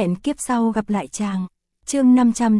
Hẹn kiếp sau gặp lại chàng. Chương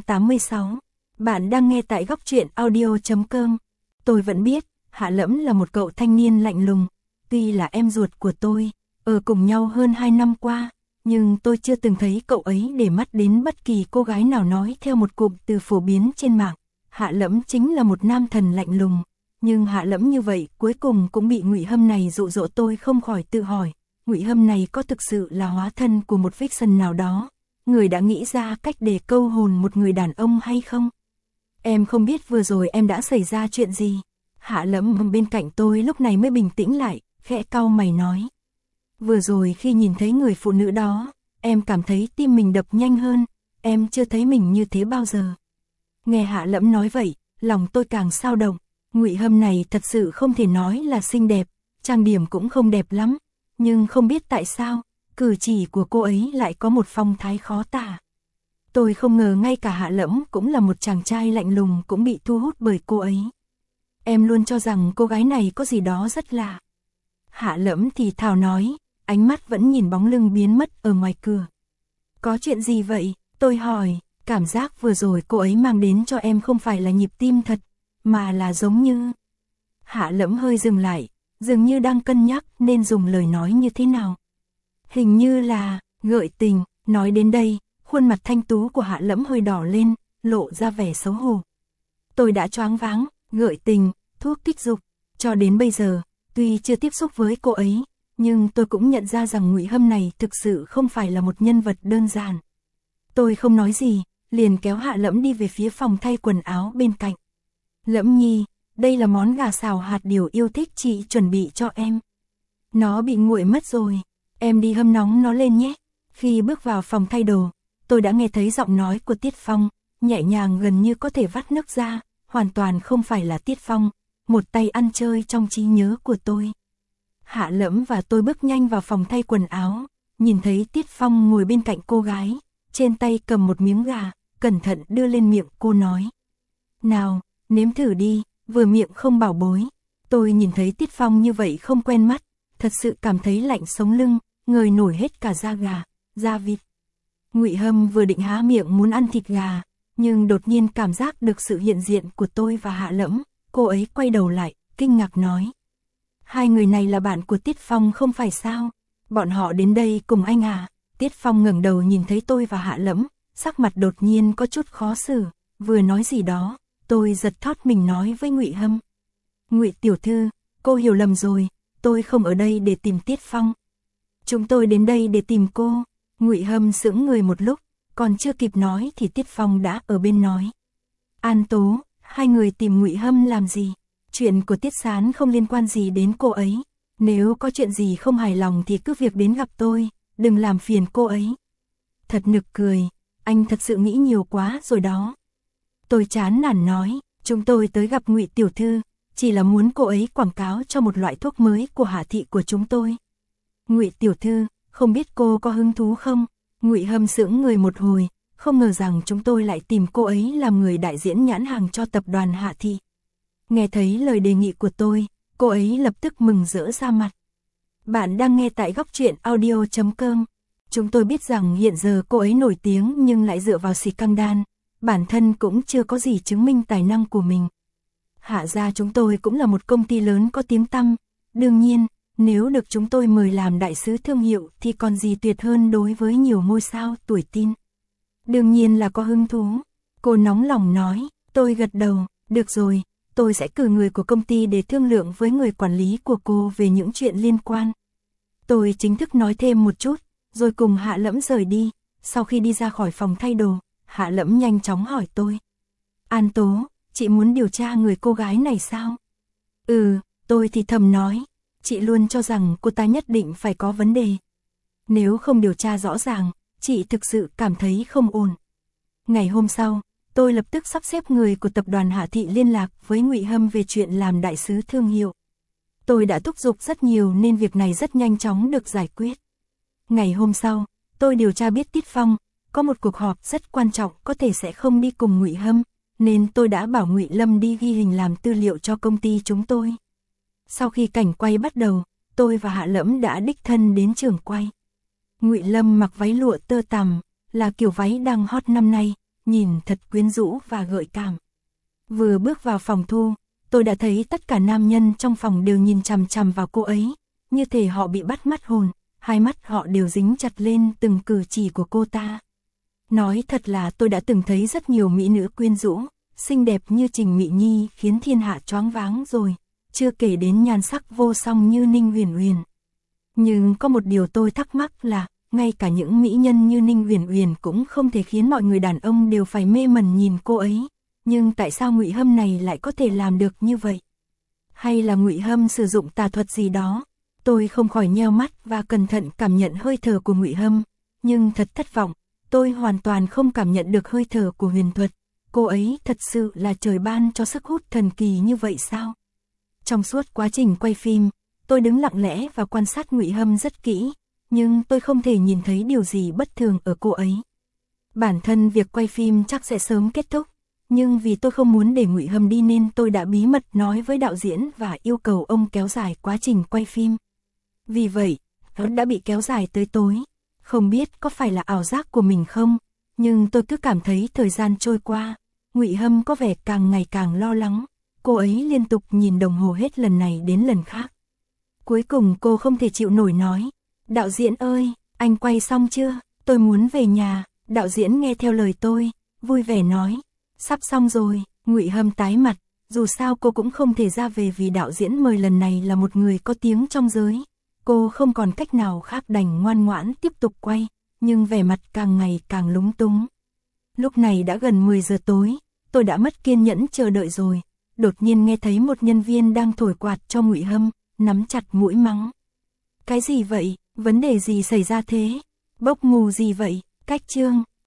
586. Bạn đang nghe tại góc truyện audio.com. Tôi vẫn biết, Hạ Lẫm là một cậu thanh niên lạnh lùng. Tuy là em ruột của tôi, ở cùng nhau hơn 2 năm qua, nhưng tôi chưa từng thấy cậu ấy để mắt đến bất kỳ cô gái nào nói theo một cụm từ phổ biến trên mạng. Hạ Lẫm chính là một nam thần lạnh lùng. Nhưng Hạ Lẫm như vậy cuối cùng cũng bị Ngụy Hâm này dụ dỗ. Tôi không khỏi tự hỏi, Ngụy Hâm này có thực sự là hóa thân của một vixen nào đó, người đã nghĩ ra cách để câu hồn một người đàn ông hay không? Em không biết vừa rồi em đã xảy ra chuyện gì. Hạ Lẫm bên cạnh tôi lúc này mới bình tĩnh lại, khẽ cau mày nói. Vừa rồi khi nhìn thấy người phụ nữ đó, em cảm thấy tim mình đập nhanh hơn, em chưa thấy mình như thế bao giờ. Nghe Hạ Lẫm nói vậy, lòng tôi càng xao động. Ngụy Hâm này thật sự không thể nói là xinh đẹp, trang điểm cũng không đẹp lắm, nhưng không biết tại sao, cử chỉ của cô ấy lại có một phong thái khó tả. Tôi không ngờ ngay cả Hạ Lẫm cũng là một chàng trai lạnh lùng cũng bị thu hút bởi cô ấy. Em luôn cho rằng cô gái này có gì đó rất lạ. Hạ Lẫm thì thào nói, ánh mắt vẫn nhìn bóng lưng biến mất ở ngoài cửa. Có chuyện gì vậy? Tôi hỏi, cảm giác vừa rồi cô ấy mang đến cho em không phải là nhịp tim thật, mà là giống như... Hạ Lẫm hơi dừng lại, dường như đang cân nhắc nên dùng lời nói như thế nào. Hình như là gợi tình. Nói đến đây, khuôn mặt thanh tú của Hạ Lẫm hơi đỏ lên, lộ ra vẻ xấu hổ. Tôi đã choáng váng, gợi tình, thuốc kích dục. Cho đến bây giờ, tuy chưa tiếp xúc với cô ấy, nhưng tôi cũng nhận ra rằng Ngụy Hâm này thực sự không phải là một nhân vật đơn giản. Tôi không nói gì, liền kéo Hạ Lẫm đi về phía phòng thay quần áo bên cạnh. Lẫm nhi, đây là món gà xào hạt điều yêu thích chị chuẩn bị cho em. Nó bị nguội mất rồi, em đi hâm nóng nó lên nhé. Khi bước vào phòng thay đồ, tôi đã nghe thấy giọng nói của Tiết Phong, nhẹ nhàng gần như có thể vắt nước ra, hoàn toàn không phải là Tiết Phong, một tay ăn chơi trong trí nhớ của tôi. Hạ Lẫm và tôi bước nhanh vào phòng thay quần áo, nhìn thấy Tiết Phong ngồi bên cạnh cô gái, trên tay cầm một miếng gà, cẩn thận đưa lên miệng cô nói. Nào, nếm thử đi, vừa miệng không bảo bối. Tôi nhìn thấy Tiết Phong như vậy không quen mắt, thật sự cảm thấy lạnh sống lưng, người nổi hết cả da gà, da vịt. Ngụy Hâm vừa định há miệng muốn ăn thịt gà, nhưng đột nhiên cảm giác được sự hiện diện của tôi và Hạ Lẫm, cô ấy quay đầu lại, kinh ngạc nói. Hai người này là bạn của Tiết Phong không phải sao? Bọn họ đến đây cùng anh à? Tiết Phong ngẩng đầu nhìn thấy tôi và Hạ Lẫm, sắc mặt đột nhiên có chút khó xử, vừa nói gì đó, tôi giật thót mình nói với Ngụy Hâm. Ngụy tiểu thư, cô hiểu lầm rồi, tôi không ở đây để tìm Tiết Phong. Chúng tôi đến đây để tìm cô. Ngụy Hâm sững người một lúc, còn chưa kịp nói thì Tiết Phong đã ở bên nói. An Tố, hai người tìm Ngụy Hâm làm gì? Chuyện của Tiết Sán không liên quan gì đến cô ấy. Nếu có chuyện gì không hài lòng thì cứ việc đến gặp tôi, đừng làm phiền cô ấy. Thật nực cười, anh thật sự nghĩ nhiều quá rồi đó. Tôi chán nản nói, chúng tôi tới gặp Ngụy tiểu thư, chỉ là muốn cô ấy quảng cáo cho một loại thuốc mới của Hạ thị của chúng tôi. Ngụy tiểu thư, không biết cô có hứng thú không? Ngụy Hâm sững người một hồi, không ngờ rằng chúng tôi lại tìm cô ấy làm người đại diễn nhãn hàng cho tập đoàn Hạ thị. Nghe thấy lời đề nghị của tôi, cô ấy lập tức mừng rỡ ra mặt. Bạn đang nghe tại góc truyện audio.com. Chúng tôi biết rằng hiện giờ cô ấy nổi tiếng nhưng lại dựa vào scandal, bản thân cũng chưa có gì chứng minh tài năng của mình. Hạ gia chúng tôi cũng là một công ty lớn có tiếng tăm, đương nhiên, nếu được chúng tôi mời làm đại sứ thương hiệu thì còn gì tuyệt hơn đối với nhiều ngôi sao tuổi teen. Đương nhiên là có hứng thú. Cô nóng lòng nói, tôi gật đầu, được rồi, tôi sẽ cử người của công ty để thương lượng với người quản lý của cô về những chuyện liên quan. Tôi chính thức nói thêm một chút, rồi cùng Hạ Lẫm rời đi. Sau khi đi ra khỏi phòng thay đồ, Hạ Lẫm nhanh chóng hỏi tôi. An Tố, chị muốn điều tra người cô gái này sao? Tôi thì thầm nói. Chị luôn cho rằng cô ta nhất định phải có vấn đề. Nếu không điều tra rõ ràng, chị thực sự cảm thấy không ổn. Ngày hôm sau, tôi lập tức sắp xếp người của tập đoàn Hạ thị liên lạc với Ngụy Hâm về chuyện làm đại sứ thương hiệu. Tôi đã thúc giục rất nhiều nên việc này rất nhanh chóng được giải quyết. Ngày hôm sau, tôi điều tra biết Tiết Phong có một cuộc họp rất quan trọng có thể sẽ không đi cùng Ngụy Hâm, nên tôi đã bảo Ngụy Lâm đi ghi hình làm tư liệu cho công ty chúng tôi. Sau khi cảnh quay bắt đầu, tôi và Hạ Lẫm đã đích thân đến trường quay. Ngụy Lâm mặc váy lụa tơ tằm, là kiểu váy đang hot năm nay, nhìn thật quyến rũ và gợi cảm. Vừa bước vào phòng thu, tôi đã thấy tất cả nam nhân trong phòng đều nhìn chằm chằm vào cô ấy, như thể họ bị bắt mất hồn, hai mắt họ đều dính chặt lên từng cử chỉ của cô ta. Nói thật là tôi đã từng thấy rất nhiều mỹ nữ quyến rũ, xinh đẹp như Trình Mị Nhi khiến thiên hạ choáng váng rồi, chưa kể đến nhan sắc vô song như Ninh Uyển Uyển. Nhưng có một điều tôi thắc mắc là, ngay cả những mỹ nhân như Ninh Uyển Uyển cũng không thể khiến mọi người đàn ông đều phải mê mẩn nhìn cô ấy, nhưng tại sao Ngụy Hâm này lại có thể làm được như vậy? Hay là Ngụy Hâm sử dụng tà thuật gì đó? Tôi không khỏi nheo mắt và cẩn thận cảm nhận hơi thở của Ngụy Hâm, nhưng thật thất vọng, tôi hoàn toàn không cảm nhận được hơi thở của huyền thuật. Cô ấy thật sự là trời ban cho sức hút thần kỳ như vậy sao? Trong suốt quá trình quay phim, tôi đứng lặng lẽ và quan sát Ngụy Hâm rất kỹ, nhưng tôi không thể nhìn thấy điều gì bất thường ở cô ấy. Bản thân việc quay phim chắc sẽ sớm kết thúc, nhưng vì tôi không muốn để Ngụy Hâm đi nên tôi đã bí mật nói với đạo diễn và yêu cầu ông kéo dài quá trình quay phim. Vì vậy, nó đã bị kéo dài tới tối. Không biết có phải là ảo giác của mình không, nhưng tôi cứ cảm thấy thời gian trôi qua, Ngụy Hâm có vẻ càng ngày càng lo lắng. Cô ấy liên tục nhìn đồng hồ hết lần này đến lần khác. Cuối cùng cô không thể chịu nổi nói, đạo diễn ơi, anh quay xong chưa? Tôi muốn về nhà. Đạo diễn nghe theo lời tôi, vui vẻ nói, sắp xong rồi. Ngụy Hâm tái mặt, dù sao cô cũng không thể ra về vì đạo diễn mời lần này là một người có tiếng trong giới. Cô không còn cách nào khác đành ngoan ngoãn tiếp tục quay, nhưng vẻ mặt càng ngày càng lúng túng. Lúc này đã gần 10 giờ tối, tôi đã mất kiên nhẫn chờ đợi rồi. Đột nhiên nghe thấy một nhân viên đang thổi quạt cho Ngụy Hâm, nắm chặt mũi mắng. Cái gì vậy? Vấn đề gì xảy ra thế? Bốc mù gì vậy? Cách chương